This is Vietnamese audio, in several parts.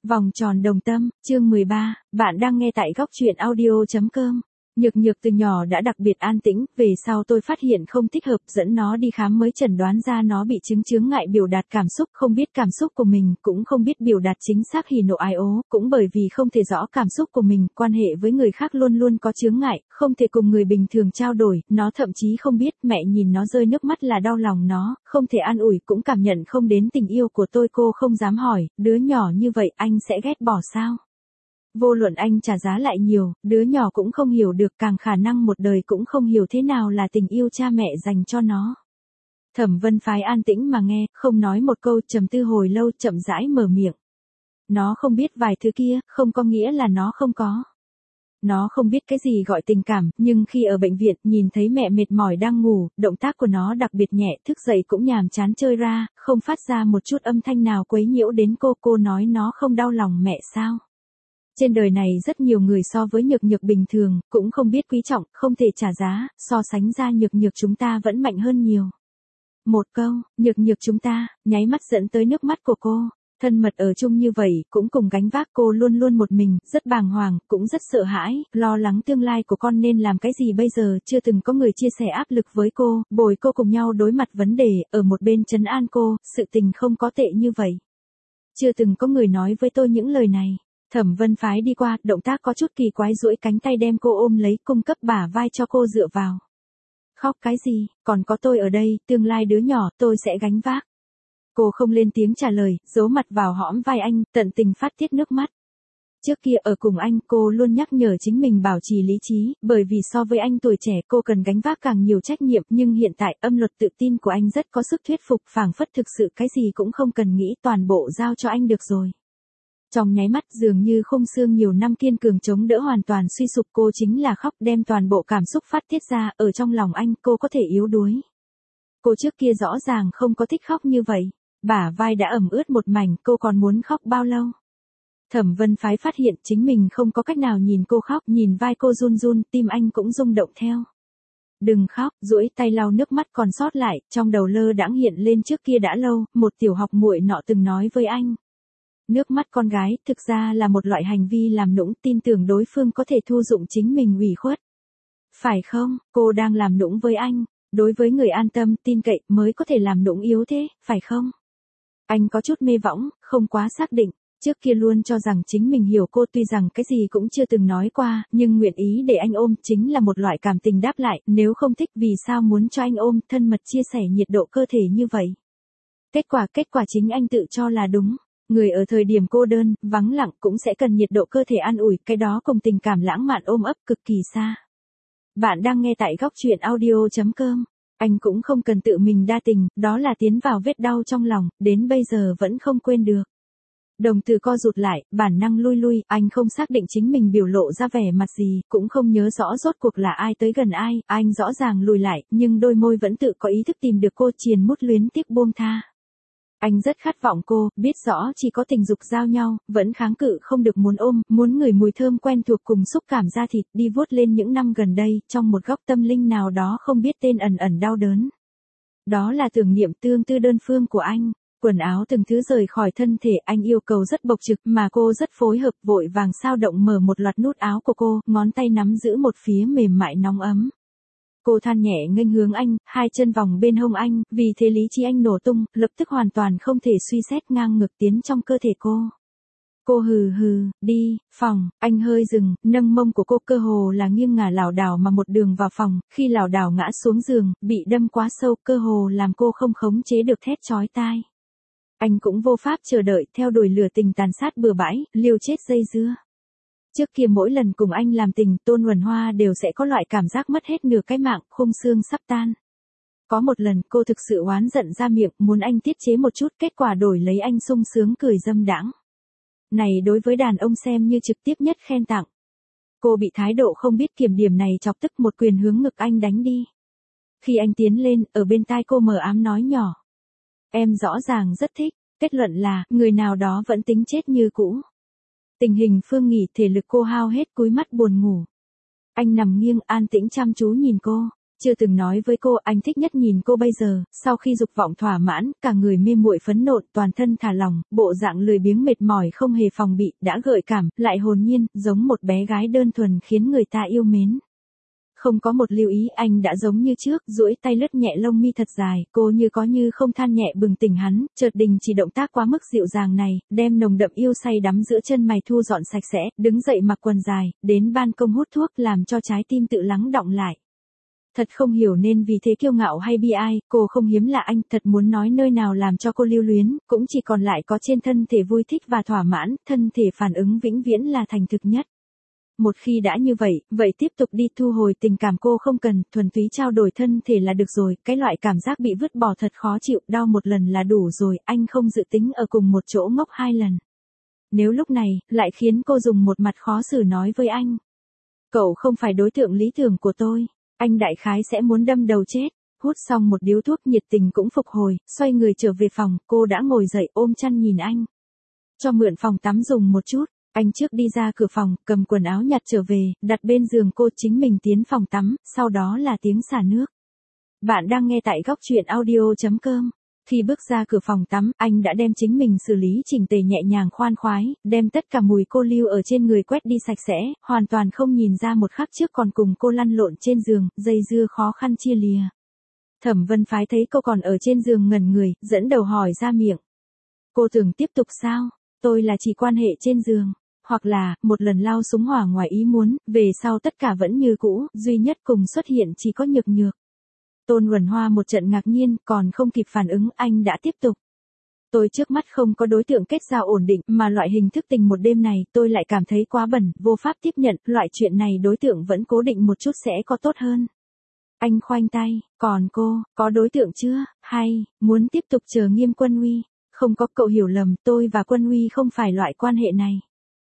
Vòng tròn đồng tâm, chương 13, bạn đang nghe tại góc truyện audio.com. Nhược nhược từ nhỏ đã đặc biệt an tĩnh, về sau tôi phát hiện không thích hợp, dẫn nó đi khám mới chẩn đoán ra nó bị chứng chướng ngại biểu đạt cảm xúc, không biết cảm xúc của mình, cũng không biết biểu đạt chính xác hỉ nộ ái ố, cũng bởi vì không thể rõ cảm xúc của mình, quan hệ với người khác luôn luôn có chướng ngại, không thể cùng người bình thường trao đổi, nó thậm chí không biết, mẹ nhìn nó rơi nước mắt là đau lòng nó, không thể an ủi, cũng cảm nhận không đến tình yêu của tôi. Cô không dám hỏi, đứa nhỏ như vậy anh sẽ ghét bỏ sao? Vô luận anh trả giá lại nhiều, đứa nhỏ cũng không hiểu được, càng khả năng một đời cũng không hiểu thế nào là tình yêu cha mẹ dành cho nó. Thẩm Vân Phái an tĩnh mà nghe, không nói một câu, trầm tư hồi lâu, chậm rãi mở miệng. Nó không biết vài thứ kia, không có nghĩa là nó không có. Nó không biết cái gì gọi tình cảm, nhưng khi ở bệnh viện, nhìn thấy mẹ mệt mỏi đang ngủ, động tác của nó đặc biệt nhẹ, thức dậy cũng nhàm chán chơi ra, không phát ra một chút âm thanh nào quấy nhiễu đến cô nói nó không đau lòng mẹ sao? Trên đời này rất nhiều người so với nhược nhược bình thường, cũng không biết quý trọng, không thể trả giá, so sánh ra nhược nhược chúng ta vẫn mạnh hơn nhiều. Một câu, nhược nhược chúng ta, nháy mắt dẫn tới nước mắt của cô. Thân mật ở chung như vậy, cũng cùng gánh vác, cô luôn luôn một mình, rất bàng hoàng, cũng rất sợ hãi, lo lắng tương lai của con nên làm cái gì bây giờ, chưa từng có người chia sẻ áp lực với cô, bồi cô cùng nhau đối mặt vấn đề, ở một bên trấn an cô, sự tình không có tệ như vậy. Chưa từng có người nói với tôi những lời này. Thẩm Vân Phái đi qua, động tác có chút kỳ quái, duỗi cánh tay đem cô ôm lấy, cung cấp bả vai cho cô dựa vào. Khóc cái gì, còn có tôi ở đây, tương lai đứa nhỏ, tôi sẽ gánh vác. Cô không lên tiếng trả lời, giấu mặt vào hõm vai anh, tận tình phát tiết nước mắt. Trước kia ở cùng anh, cô luôn nhắc nhở chính mình bảo trì lý trí, bởi vì so với anh tuổi trẻ cô cần gánh vác càng nhiều trách nhiệm, nhưng hiện tại âm luật tự tin của anh rất có sức thuyết phục, phảng phất thực sự cái gì cũng không cần nghĩ, toàn bộ giao cho anh được rồi. Trong nháy mắt dường như khung xương nhiều năm kiên cường chống đỡ hoàn toàn suy sụp, cô chính là khóc, đem toàn bộ cảm xúc phát tiết ra, ở trong lòng anh cô có thể yếu đuối. Cô trước kia rõ ràng không có thích khóc như vậy, bả vai đã ẩm ướt một mảnh, cô còn muốn khóc bao lâu? Thẩm Vân Phái phát hiện chính mình không có cách nào nhìn cô khóc, nhìn vai cô run run, tim anh cũng rung động theo. Đừng khóc, duỗi tay lau nước mắt còn sót lại, trong đầu lơ đãng hiện lên trước kia đã lâu, một tiểu học muội nọ từng nói với anh. Nước mắt con gái, thực ra là một loại hành vi làm nũng, tin tưởng đối phương có thể thu dụng chính mình ủy khuất. Phải không, cô đang làm nũng với anh, đối với người an tâm, tin cậy, mới có thể làm nũng yếu thế, phải không? Anh có chút mê võng, không quá xác định, trước kia luôn cho rằng chính mình hiểu cô, tuy rằng cái gì cũng chưa từng nói qua, nhưng nguyện ý để anh ôm, chính là một loại cảm tình đáp lại, nếu không thích vì sao muốn cho anh ôm, thân mật chia sẻ nhiệt độ cơ thể như vậy. Kết quả chính anh tự cho là đúng. Người ở thời điểm cô đơn, vắng lặng cũng sẽ cần nhiệt độ cơ thể an ủi, cái đó cùng tình cảm lãng mạn ôm ấp cực kỳ xa. Bạn đang nghe tại góc truyện audio.com. Anh cũng không cần tự mình đa tình, đó là tiến vào vết đau trong lòng, đến bây giờ vẫn không quên được. Đồng tử co rụt lại, bản năng lui, anh không xác định chính mình biểu lộ ra vẻ mặt gì, cũng không nhớ rõ rốt cuộc là ai tới gần ai, anh rõ ràng lùi lại, nhưng đôi môi vẫn tự có ý thức tìm được cô, triền mút luyến tiếc buông tha. Anh rất khát vọng cô, biết rõ chỉ có tình dục giao nhau, vẫn kháng cự không được, muốn ôm, muốn ngửi mùi thơm quen thuộc cùng xúc cảm da thịt, đi vuốt lên những năm gần đây, trong một góc tâm linh nào đó không biết tên ẩn ẩn đau đớn. Đó là tưởng niệm tương tư đơn phương của anh. Quần áo từng thứ rời khỏi thân thể, anh yêu cầu rất bộc trực, mà cô rất phối hợp, vội vàng sao động mở một loạt nút áo của cô, ngón tay nắm giữ một phía mềm mại nóng ấm. Cô than nhẹ nghênh hướng anh, hai chân vòng bên hông anh, vì thế lý trí anh nổ tung, lập tức hoàn toàn không thể suy xét, ngang ngược tiến trong cơ thể cô. Cô hừ, đi, phòng, anh hơi dừng, nâng mông của cô, cơ hồ là nghiêng ngả lảo đảo mà một đường vào phòng, khi lảo đảo ngã xuống giường, bị đâm quá sâu, cơ hồ làm cô không khống chế được thét chói tai. Anh cũng vô pháp chờ đợi, theo đuổi lửa tình tàn sát bừa bãi, liều chết dây dưa. Trước kia mỗi lần cùng anh làm tình, Tôn Huẩn Hoa đều sẽ có loại cảm giác mất hết nửa cái mạng, khung xương sắp tan. Có một lần cô thực sự oán giận ra miệng, muốn anh tiết chế một chút, kết quả đổi lấy anh sung sướng cười dâm đãng. Này đối với đàn ông xem như trực tiếp nhất khen tặng. Cô bị thái độ không biết kiểm điểm này chọc tức, một quyền hướng ngực anh đánh đi. Khi anh tiến lên, ở bên tai cô mờ ám nói nhỏ. Em rõ ràng rất thích, kết luận là, người nào đó vẫn tính chết như cũ. Tình hình phương nghỉ, thể lực cô hao hết, cúi mắt buồn ngủ. Anh nằm nghiêng, an tĩnh chăm chú nhìn cô. Chưa từng nói với cô anh thích nhất nhìn cô bây giờ, sau khi dục vọng thỏa mãn, cả người mê muội phấn nộn, toàn thân thả lỏng, bộ dạng lười biếng mệt mỏi không hề phòng bị, đã gợi cảm, lại hồn nhiên, giống một bé gái đơn thuần khiến người ta yêu mến. Không có một lưu ý, anh đã giống như trước, duỗi tay lướt nhẹ lông mi thật dài, cô như có như không than nhẹ bừng tỉnh hắn, chợt đình chỉ động tác quá mức dịu dàng này, đem nồng đậm yêu say đắm giữa chân mày thu dọn sạch sẽ, đứng dậy mặc quần dài, đến ban công hút thuốc làm cho trái tim tự lắng đọng lại. Thật không hiểu nên vì thế kiêu ngạo hay bi ai, cô không hiếm là anh, thật muốn nói nơi nào làm cho cô lưu luyến, cũng chỉ còn lại có trên thân thể vui thích và thỏa mãn, thân thể phản ứng vĩnh viễn là thành thực nhất. Một khi đã như vậy, vậy tiếp tục đi, thu hồi tình cảm cô không cần, thuần túy trao đổi thân thể là được rồi, cái loại cảm giác bị vứt bỏ thật khó chịu, đau một lần là đủ rồi, anh không dự tính ở cùng một chỗ ngốc 2 lần. Nếu lúc này, lại khiến cô dùng một mặt khó xử nói với anh. Cậu không phải đối tượng lý tưởng của tôi, anh đại khái sẽ muốn đâm đầu chết. Hút xong một điếu thuốc nhiệt tình cũng phục hồi, xoay người trở về phòng, cô đã ngồi dậy ôm chăn nhìn anh. Cho mượn phòng tắm dùng một chút. Anh trước đi ra cửa phòng, cầm quần áo nhặt trở về, đặt bên giường cô, chính mình tiến phòng tắm, sau đó là tiếng xả nước. Bạn đang nghe tại góc truyện audio.com. Khi bước ra cửa phòng tắm, anh đã đem chính mình xử lý chỉnh tề nhẹ nhàng khoan khoái, đem tất cả mùi cô lưu ở trên người quét đi sạch sẽ, hoàn toàn không nhìn ra một khắc trước còn cùng cô lăn lộn trên giường, dây dưa khó khăn chia lìa. Thẩm Vân Phái thấy cô còn ở trên giường ngẩn người, dẫn đầu hỏi ra miệng. Cô tưởng tiếp tục sao? Tôi là chỉ quan hệ trên giường. Hoặc là, một lần lao súng hỏa ngoài ý muốn, về sau tất cả vẫn như cũ, duy nhất cùng xuất hiện chỉ có Nhược Nhược. Tôn Huẩn Hoa một trận ngạc nhiên, còn không kịp phản ứng, anh đã tiếp tục. Tôi trước mắt không có đối tượng kết giao ổn định, mà loại hình thức tình một đêm này, tôi lại cảm thấy quá bẩn, vô pháp tiếp nhận, loại chuyện này đối tượng vẫn cố định một chút sẽ có tốt hơn. Anh khoanh tay, còn cô, có đối tượng chưa, hay, muốn tiếp tục chờ Nghiêm Quân Uy? Không có, cậu hiểu lầm, tôi và Quân Uy không phải loại quan hệ này.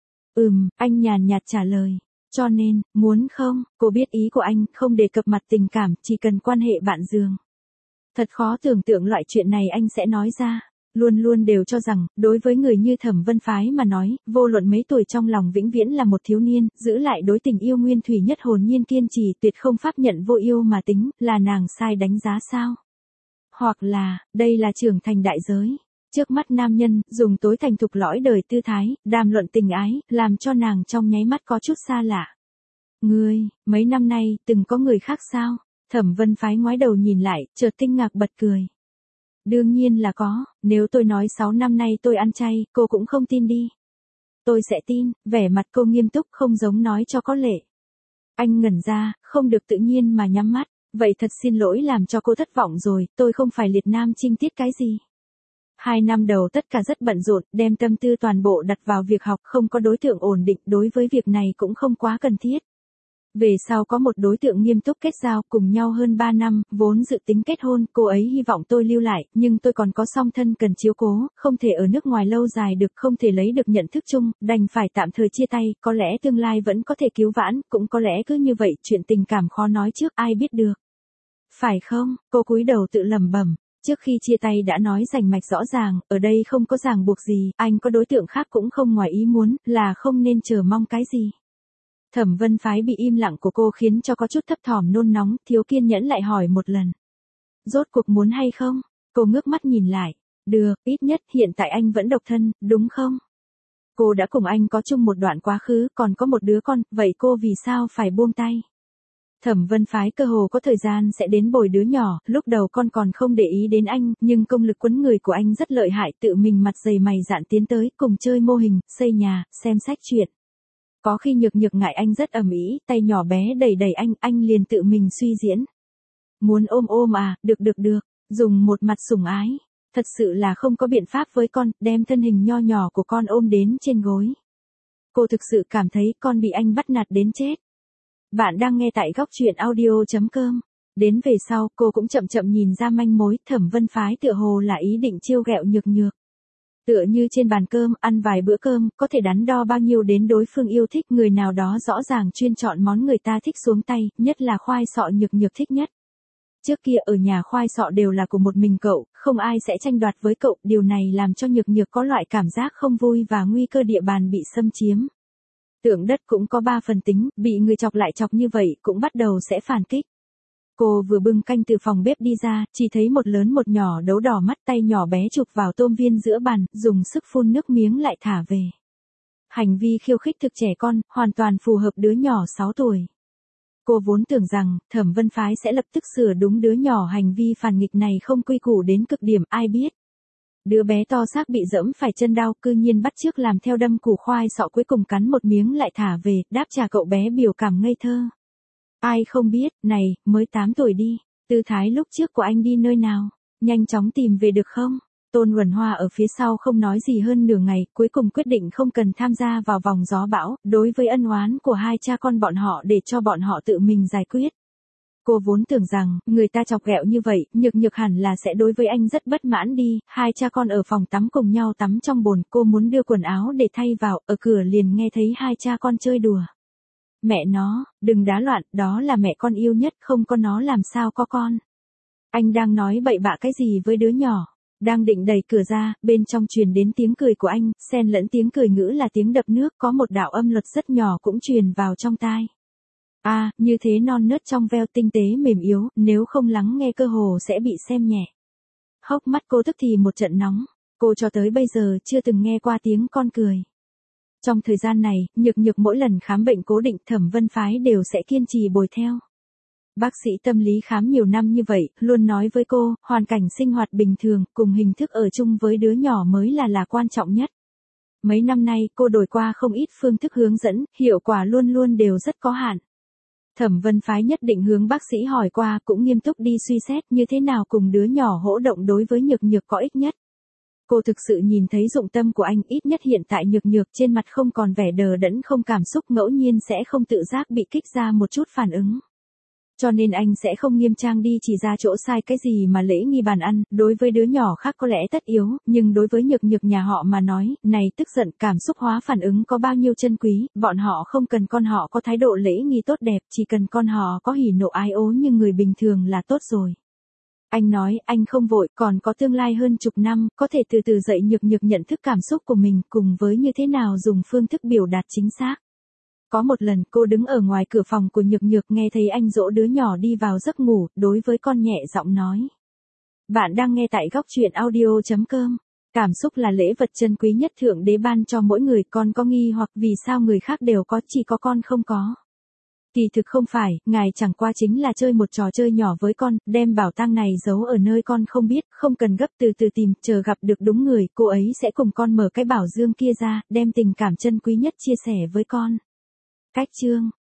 Anh nhàn nhạt trả lời. Cho nên, muốn không, cô biết ý của anh, không đề cập mặt tình cảm, chỉ cần quan hệ bạn giường. Thật khó tưởng tượng loại chuyện này anh sẽ nói ra. Luôn luôn đều cho rằng, đối với người như Thẩm Vân Phái mà nói, vô luận mấy tuổi trong lòng vĩnh viễn là một thiếu niên, giữ lại đối tình yêu nguyên thủy nhất hồn nhiên kiên trì, tuyệt không pháp nhận vô yêu mà tính, là nàng sai đánh giá sao? Hoặc là, đây là trưởng thành đại giới. Trước mắt nam nhân, dùng tối thành thục lõi đời tư thái, đàm luận tình ái, làm cho nàng trong nháy mắt có chút xa lạ. Ngươi, mấy năm nay, từng có người khác sao? Thẩm Vân Phái ngoái đầu nhìn lại, chợt kinh ngạc bật cười. Đương nhiên là có, nếu tôi nói 6 năm nay tôi ăn chay, cô cũng không tin đi. Tôi sẽ tin, vẻ mặt cô nghiêm túc không giống nói cho có lệ. Anh ngẩn ra, không được tự nhiên mà nhắm mắt, vậy thật xin lỗi làm cho cô thất vọng rồi, tôi không phải liệt nam trinh tiết cái gì. 2 năm đầu tất cả rất bận rộn, đem tâm tư toàn bộ đặt vào việc học, không có đối tượng ổn định, đối với việc này cũng không quá cần thiết. Về sau có một đối tượng nghiêm túc kết giao, cùng nhau hơn 3 năm, vốn dự tính kết hôn, cô ấy hy vọng tôi lưu lại, nhưng tôi còn có song thân cần chiếu cố, không thể ở nước ngoài lâu dài được, không thể lấy được nhận thức chung, đành phải tạm thời chia tay, có lẽ tương lai vẫn có thể cứu vãn, cũng có lẽ cứ như vậy, chuyện tình cảm khó nói trước, ai biết được. Phải không? Cô cúi đầu tự lẩm bẩm. Trước khi chia tay đã nói rành mạch rõ ràng, ở đây không có ràng buộc gì, anh có đối tượng khác cũng không ngoài ý muốn, là không nên chờ mong cái gì. Thẩm Vân Phái bị im lặng của cô khiến cho có chút thấp thỏm nôn nóng, thiếu kiên nhẫn lại hỏi một lần. Rốt cuộc muốn hay không? Cô ngước mắt nhìn lại. Được, ít nhất hiện tại anh vẫn độc thân, đúng không? Cô đã cùng anh có chung một đoạn quá khứ, còn có một đứa con, vậy cô vì sao phải buông tay? Thẩm Vân Phái cơ hồ có thời gian sẽ đến bồi đứa nhỏ, lúc đầu con còn không để ý đến anh, nhưng công lực quấn người của anh rất lợi hại, tự mình mặt dày mày dạn tiến tới, cùng chơi mô hình, xây nhà, xem sách truyện. Có khi Nhược Nhược ngại anh rất ầm ĩ, tay nhỏ bé đẩy đẩy anh liền tự mình suy diễn. Muốn ôm ôm à, được, dùng một mặt sủng ái. Thật sự là không có biện pháp với con, đem thân hình nho nhỏ của con ôm đến trên gối. Cô thực sự cảm thấy con bị anh bắt nạt đến chết. Bạn đang nghe tại góc truyện audio.com. Đến về sau, cô cũng chậm chậm nhìn ra manh mối, Thẩm Vân Phái tựa hồ là ý định trêu ghẹo Nhược Nhược. Tựa như trên bàn cơm, ăn vài bữa cơm, có thể đắn đo bao nhiêu đến đối phương yêu thích, người nào đó rõ ràng chuyên chọn món người ta thích xuống tay, nhất là khoai sọ Nhược Nhược thích nhất. Trước kia ở nhà khoai sọ đều là của một mình cậu, không ai sẽ tranh đoạt với cậu, điều này làm cho Nhược Nhược có loại cảm giác không vui và nguy cơ địa bàn bị xâm chiếm. Tượng đất cũng có 3 phần tính, bị người chọc lại chọc như vậy cũng bắt đầu sẽ phản kích. Cô vừa bưng canh từ phòng bếp đi ra, chỉ thấy một lớn một nhỏ đấu đỏ mắt, tay nhỏ bé chụp vào tôm viên giữa bàn, dùng sức phun nước miếng lại thả về. Hành vi khiêu khích thực trẻ con, hoàn toàn phù hợp đứa nhỏ 6 tuổi. Cô vốn tưởng rằng, Thẩm Vân Phái sẽ lập tức sửa đúng đứa nhỏ hành vi phản nghịch này không quy củ đến cực điểm, ai biết. Đứa bé to xác bị giẫm phải chân đau, cư nhiên bắt chước làm theo, đâm củ khoai sọ, cuối cùng cắn một miếng lại thả về, đáp trả cậu bé biểu cảm ngây thơ. Ai không biết, này, mới 8 tuổi đi, tư thái lúc trước của anh đi nơi nào, nhanh chóng tìm về được không? Tôn Huẩn Hoa ở phía sau không nói gì hơn nửa ngày, cuối cùng quyết định không cần tham gia vào vòng gió bão, đối với ân oán của hai cha con bọn họ để cho bọn họ tự mình giải quyết. Cô vốn tưởng rằng, người ta chọc ghẹo như vậy, Nhược Nhược hẳn là sẽ đối với anh rất bất mãn đi, hai cha con ở phòng tắm cùng nhau tắm trong bồn, cô muốn đưa quần áo để thay vào, ở cửa liền nghe thấy hai cha con chơi đùa. Mẹ nó, đừng đá loạn, đó là mẹ con yêu nhất, không có nó làm sao có con. Anh đang nói bậy bạ cái gì với đứa nhỏ? Đang định đẩy cửa ra, bên trong truyền đến tiếng cười của anh, xen lẫn tiếng cười ngữ là tiếng đập nước, có một đạo âm luật rất nhỏ cũng truyền vào trong tai. À, như thế non nớt trong veo, tinh tế mềm yếu, nếu không lắng nghe cơ hồ sẽ bị xem nhẹ. Hốc mắt cô tức thì một trận nóng, cô cho tới bây giờ chưa từng nghe qua tiếng con cười. Trong thời gian này, Nhược Nhược mỗi lần khám bệnh cố định, Thẩm Vân Phái đều sẽ kiên trì bồi theo. Bác sĩ tâm lý khám nhiều năm như vậy, luôn nói với cô, hoàn cảnh sinh hoạt bình thường, cùng hình thức ở chung với đứa nhỏ mới là quan trọng nhất. Mấy năm nay, cô đổi qua không ít phương thức hướng dẫn, hiệu quả luôn luôn đều rất có hạn. Thẩm Vân Phái nhất định hướng bác sĩ hỏi qua, cũng nghiêm túc đi suy xét như thế nào cùng đứa nhỏ hỗ động đối với Nhược Nhược có ích nhất. Cô thực sự nhìn thấy dụng tâm của anh, ít nhất hiện tại Nhược Nhược trên mặt không còn vẻ đờ đẫn không cảm xúc, ngẫu nhiên sẽ không tự giác bị kích ra một chút phản ứng. Cho nên anh sẽ không nghiêm trang đi chỉ ra chỗ sai cái gì mà lễ nghi bàn ăn, đối với đứa nhỏ khác có lẽ tất yếu, nhưng đối với Nhược Nhược nhà họ mà nói, này tức giận, cảm xúc hóa phản ứng có bao nhiêu chân quý, bọn họ không cần con họ có thái độ lễ nghi tốt đẹp, chỉ cần con họ có hỉ nộ ái ố như người bình thường là tốt rồi. Anh nói, anh không vội, còn có tương lai hơn chục năm, có thể từ từ dạy Nhược Nhược nhận thức cảm xúc của mình, cùng với như thế nào dùng phương thức biểu đạt chính xác. Có một lần cô đứng ở ngoài cửa phòng của Nhược Nhược, nghe thấy anh dỗ đứa nhỏ đi vào giấc ngủ, đối với con nhẹ giọng nói. Bạn đang nghe tại góc truyện audio.com. Cảm xúc là lễ vật chân quý nhất Thượng Đế ban cho mỗi người, con có nghi hoặc vì sao người khác đều có chỉ có con không có. Kỳ thực không phải, ngài chẳng qua chính là chơi một trò chơi nhỏ với con, đem bảo tang này giấu ở nơi con không biết, không cần gấp, từ từ tìm, chờ gặp được đúng người, cô ấy sẽ cùng con mở cái bảo dương kia ra, đem tình cảm chân quý nhất chia sẻ với con. Cách chương